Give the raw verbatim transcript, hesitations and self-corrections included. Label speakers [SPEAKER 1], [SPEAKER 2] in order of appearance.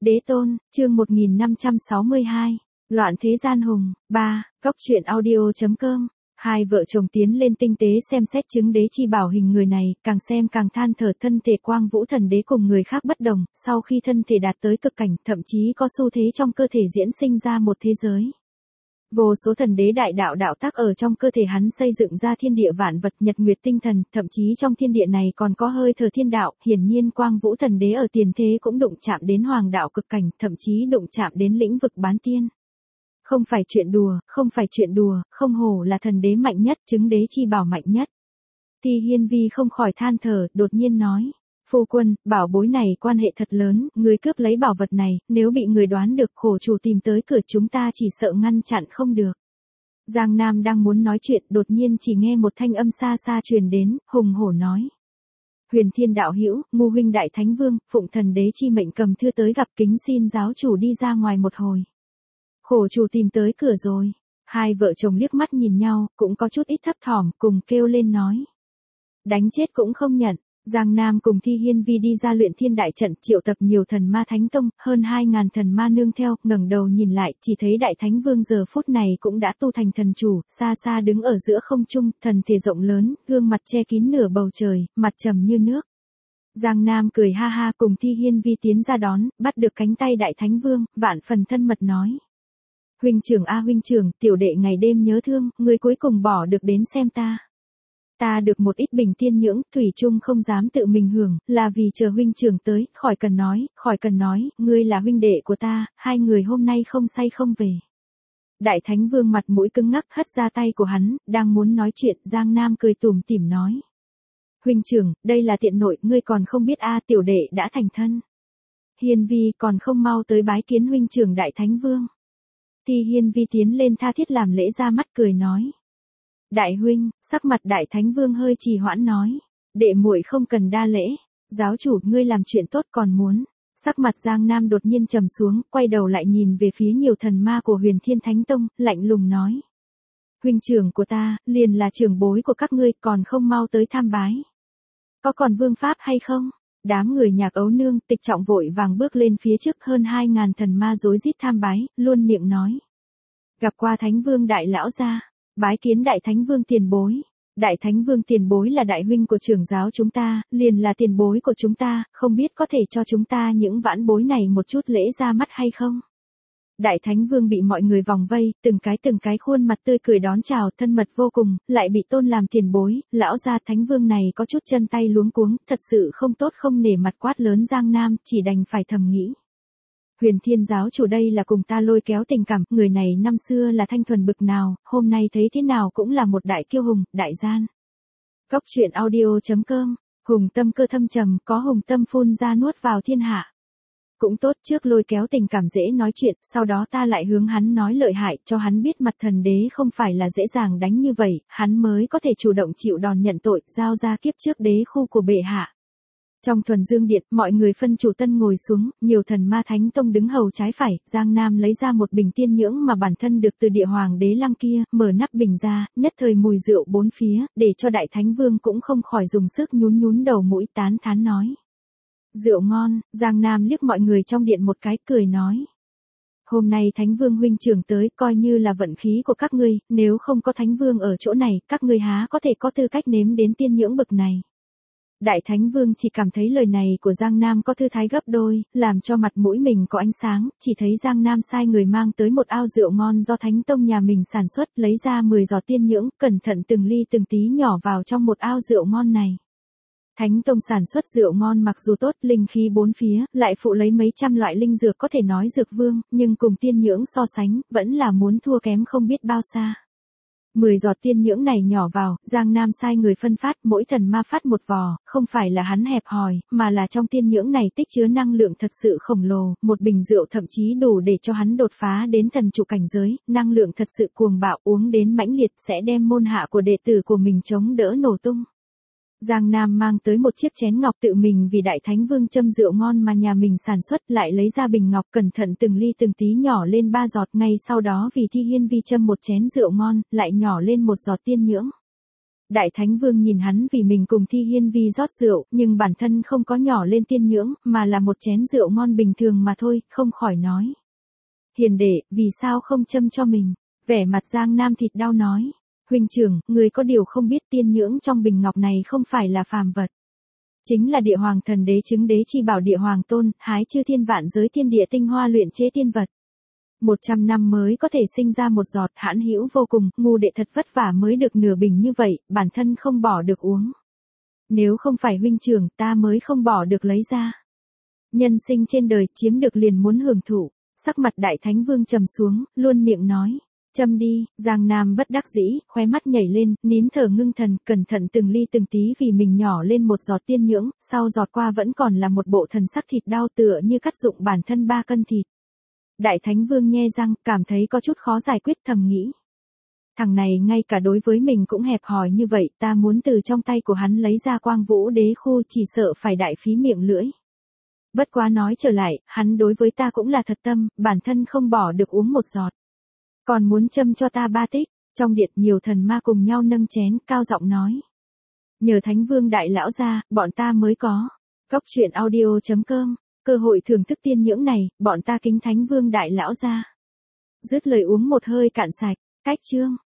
[SPEAKER 1] Đế tôn, chương một nghìn năm trăm sáu mươi hai. Loạn thế gian hùng. ba. Góc truyện audio.com. Hai vợ chồng tiến lên tinh tế xem xét chứng đế chi bảo hình người này, càng xem càng than thở thân thể Quang Vũ thần đế cùng người khác bất đồng, sau khi thân thể đạt tới cực cảnh, thậm chí có xu thế trong cơ thể diễn sinh ra một thế giới. Vô số thần đế đại đạo đạo tác ở trong cơ thể hắn xây dựng ra thiên địa vạn vật nhật nguyệt tinh thần, thậm chí trong thiên địa này còn có hơi thở thiên đạo, hiển nhiên Quang Vũ thần đế ở tiền thế cũng đụng chạm đến hoàng đạo cực cảnh, thậm chí đụng chạm đến lĩnh vực bán tiên. Không phải chuyện đùa, không phải chuyện đùa, không hổ là thần đế mạnh nhất, chứng đế chi bảo mạnh nhất. Ti Hiên Vi không khỏi than thở, đột nhiên nói. Phu quân, bảo bối này quan hệ thật lớn, người cướp lấy bảo vật này, nếu bị người đoán được khổ chủ tìm tới cửa chúng ta chỉ sợ ngăn chặn không được. Giang Nam đang muốn nói chuyện, đột nhiên chỉ nghe một thanh âm xa xa truyền đến, hùng hổ nói. Huyền Thiên đạo hữu, Ngu huynh đại thánh vương, phụng thần đế chi mệnh cầm thư tới gặp kính xin giáo chủ đi ra ngoài một hồi. Khổ chủ tìm tới cửa rồi. Hai vợ chồng liếc mắt nhìn nhau, cũng có chút ít thấp thỏm, cùng kêu lên nói. Đánh chết cũng không nhận. Giang Nam cùng Thi Hiên Vi đi ra luyện thiên đại trận, triệu tập nhiều thần ma thánh tông, hơn hai ngàn thần ma nương theo, ngẩng đầu nhìn lại, chỉ thấy đại thánh vương giờ phút này cũng đã tu thành thần chủ, xa xa đứng ở giữa không trung, thần thể rộng lớn, gương mặt che kín nửa bầu trời, mặt trầm như nước. Giang Nam cười ha ha cùng Thi Hiên Vi tiến ra đón, bắt được cánh tay đại thánh vương, vạn phần thân mật nói. Huynh trưởng a huynh trưởng, tiểu đệ ngày đêm nhớ thương, người cuối cùng bỏ được đến xem ta. Ta được một ít bình tiên nhưỡng, thủy chung không dám tự mình hưởng, là vì chờ huynh trưởng tới, khỏi cần nói, khỏi cần nói, ngươi là huynh đệ của ta, hai người hôm nay không say không về. Đại thánh vương mặt mũi cứng ngắc hất ra tay của hắn, đang muốn nói chuyện, Giang Nam cười tủm tỉm nói. Huynh trưởng, đây là tiện nội, ngươi còn không biết a tiểu đệ đã thành thân. Hiên Vi còn không mau tới bái kiến huynh trưởng đại thánh vương. Thì Hiên Vi tiến lên tha thiết làm lễ ra mắt cười nói. Đại huynh, sắc mặt đại thánh vương hơi trì hoãn nói. Đệ muội không cần đa lễ. Giáo chủ, ngươi làm chuyện tốt còn muốn. Sắc mặt Giang Nam đột nhiên trầm xuống, quay đầu lại nhìn về phía nhiều thần ma của Huyền Thiên Thánh Tông, lạnh lùng nói. Huynh trưởng của ta, liền là trưởng bối của các ngươi, còn không mau tới tham bái. Có còn vương pháp hay không? Đám người Nhạc Ấu Nương, Tịch Trọng vội vàng bước lên phía trước, hơn hai ngàn thần ma rối rít tham bái, luôn miệng nói. Gặp qua Thánh Vương đại lão gia. Bái kiến đại thánh vương tiền bối. Đại thánh vương tiền bối là đại huynh của trưởng giáo chúng ta, liền là tiền bối của chúng ta, không biết có thể cho chúng ta những vãn bối này một chút lễ ra mắt hay không? Đại thánh vương bị mọi người vòng vây, từng cái từng cái khuôn mặt tươi cười đón chào, thân mật vô cùng, lại bị tôn làm tiền bối, lão gia thánh vương này có chút chân tay luống cuống, thật sự không tốt không nể mặt quát lớn Giang Nam, chỉ đành phải thầm nghĩ. Huyền Thiên giáo chủ đây là cùng ta lôi kéo tình cảm, người này năm xưa là thanh thuần bực nào, hôm nay thấy thế nào cũng là một đại kiêu hùng, đại gian. Góc truyện audio.com, hùng tâm cơ thâm trầm, có hùng tâm phun ra nuốt vào thiên hạ. Cũng tốt, trước lôi kéo tình cảm dễ nói chuyện, sau đó ta lại hướng hắn nói lợi hại, cho hắn biết mặt thần đế không phải là dễ dàng đánh như vậy, hắn mới có thể chủ động chịu đòn nhận tội, giao ra kiếp trước đế khu của bệ hạ. Trong thuần dương điện, mọi người phân chủ tân ngồi xuống, nhiều thần ma thánh tông đứng hầu trái phải, Giang Nam lấy ra một bình tiên nhưỡng mà bản thân được từ địa hoàng đế lăng kia, mở nắp bình ra, nhất thời mùi rượu bốn phía, để cho đại thánh vương cũng không khỏi dùng sức nhún nhún đầu mũi tán thán nói. Rượu ngon, Giang Nam liếc mọi người trong điện một cái, cười nói. Hôm nay thánh vương huynh trưởng tới, coi như là vận khí của các ngươi, nếu không có thánh vương ở chỗ này, các ngươi há có thể có tư cách nếm đến tiên nhưỡng bực này. Đại Thánh Vương chỉ cảm thấy lời này của Giang Nam có thư thái gấp đôi, làm cho mặt mũi mình có ánh sáng, chỉ thấy Giang Nam sai người mang tới một ao rượu ngon do Thánh Tông nhà mình sản xuất, lấy ra mười giọt tiên nhưỡng, cẩn thận từng ly từng tí nhỏ vào trong một ao rượu ngon này. Thánh Tông sản xuất rượu ngon mặc dù tốt, linh khí bốn phía, lại phụ lấy mấy trăm loại linh dược có thể nói dược vương, nhưng cùng tiên nhưỡng so sánh, vẫn là muốn thua kém không biết bao xa. Mười giọt tiên nhưỡng này nhỏ vào, Giang Nam sai người phân phát, mỗi thần ma phát một vò, không phải là hắn hẹp hòi, mà là trong tiên nhưỡng này tích chứa năng lượng thật sự khổng lồ, một bình rượu thậm chí đủ để cho hắn đột phá đến thần trụ cảnh giới, năng lượng thật sự cuồng bạo, uống đến mãnh liệt sẽ đem môn hạ của đệ tử của mình chống đỡ nổ tung. Giang Nam mang tới một chiếc chén ngọc tự mình vì đại thánh vương châm rượu ngon mà nhà mình sản xuất, lại lấy ra bình ngọc cẩn thận từng ly từng tí nhỏ lên ba giọt, ngay sau đó vì Thi Hiên Vi châm một chén rượu ngon, lại nhỏ lên một giọt tiên nhưỡng. Đại Thánh Vương nhìn hắn vì mình cùng Thi Hiên Vi rót rượu, nhưng bản thân không có nhỏ lên tiên nhưỡng, mà là một chén rượu ngon bình thường mà thôi, không khỏi nói. Hiền đệ, vì sao không châm cho mình? Vẻ mặt Giang Nam thịt đau nói. Huynh trưởng, người có điều không biết tiên nhưỡng trong bình ngọc này không phải là phàm vật. Chính là địa hoàng thần đế chứng đế chi bảo địa hoàng tôn, hái chư thiên vạn giới thiên địa tinh hoa luyện chế tiên vật. Một trăm năm mới có thể sinh ra một giọt, hãn hữu vô cùng, ngu đệ thật vất vả mới được nửa bình như vậy, bản thân không bỏ được uống. Nếu không phải huynh trưởng, ta mới không bỏ được lấy ra. Nhân sinh trên đời, chiếm được liền muốn hưởng thụ. Sắc mặt Đại Thánh Vương trầm xuống, luôn miệng nói. Châm đi, Giang Nam bất đắc dĩ, khóe mắt nhảy lên, nín thở ngưng thần, cẩn thận từng ly từng tí vì mình nhỏ lên một giọt tiên nhưỡng, sau giọt qua vẫn còn là một bộ thần sắc thịt đau tựa như cắt dụng bản thân ba cân thịt. Đại Thánh Vương nhe răng, cảm thấy có chút khó giải quyết, thầm nghĩ. Thằng này ngay cả đối với mình cũng hẹp hòi như vậy, ta muốn từ trong tay của hắn lấy ra Quang Vũ Đế khu chỉ sợ phải đại phí miệng lưỡi. Bất quá nói trở lại, hắn đối với ta cũng là thật tâm, bản thân không bỏ được uống một giọt. Còn muốn châm cho ta ba tích, trong điện nhiều thần ma cùng nhau nâng chén, cao giọng nói. Nhờ Thánh Vương đại lão ra, bọn ta mới có. Cốc truyện audio chấm com, cơ hội thưởng thức tiên nhưỡng này, bọn ta kính Thánh Vương đại lão ra. Dứt lời uống một hơi cạn sạch, cách chương.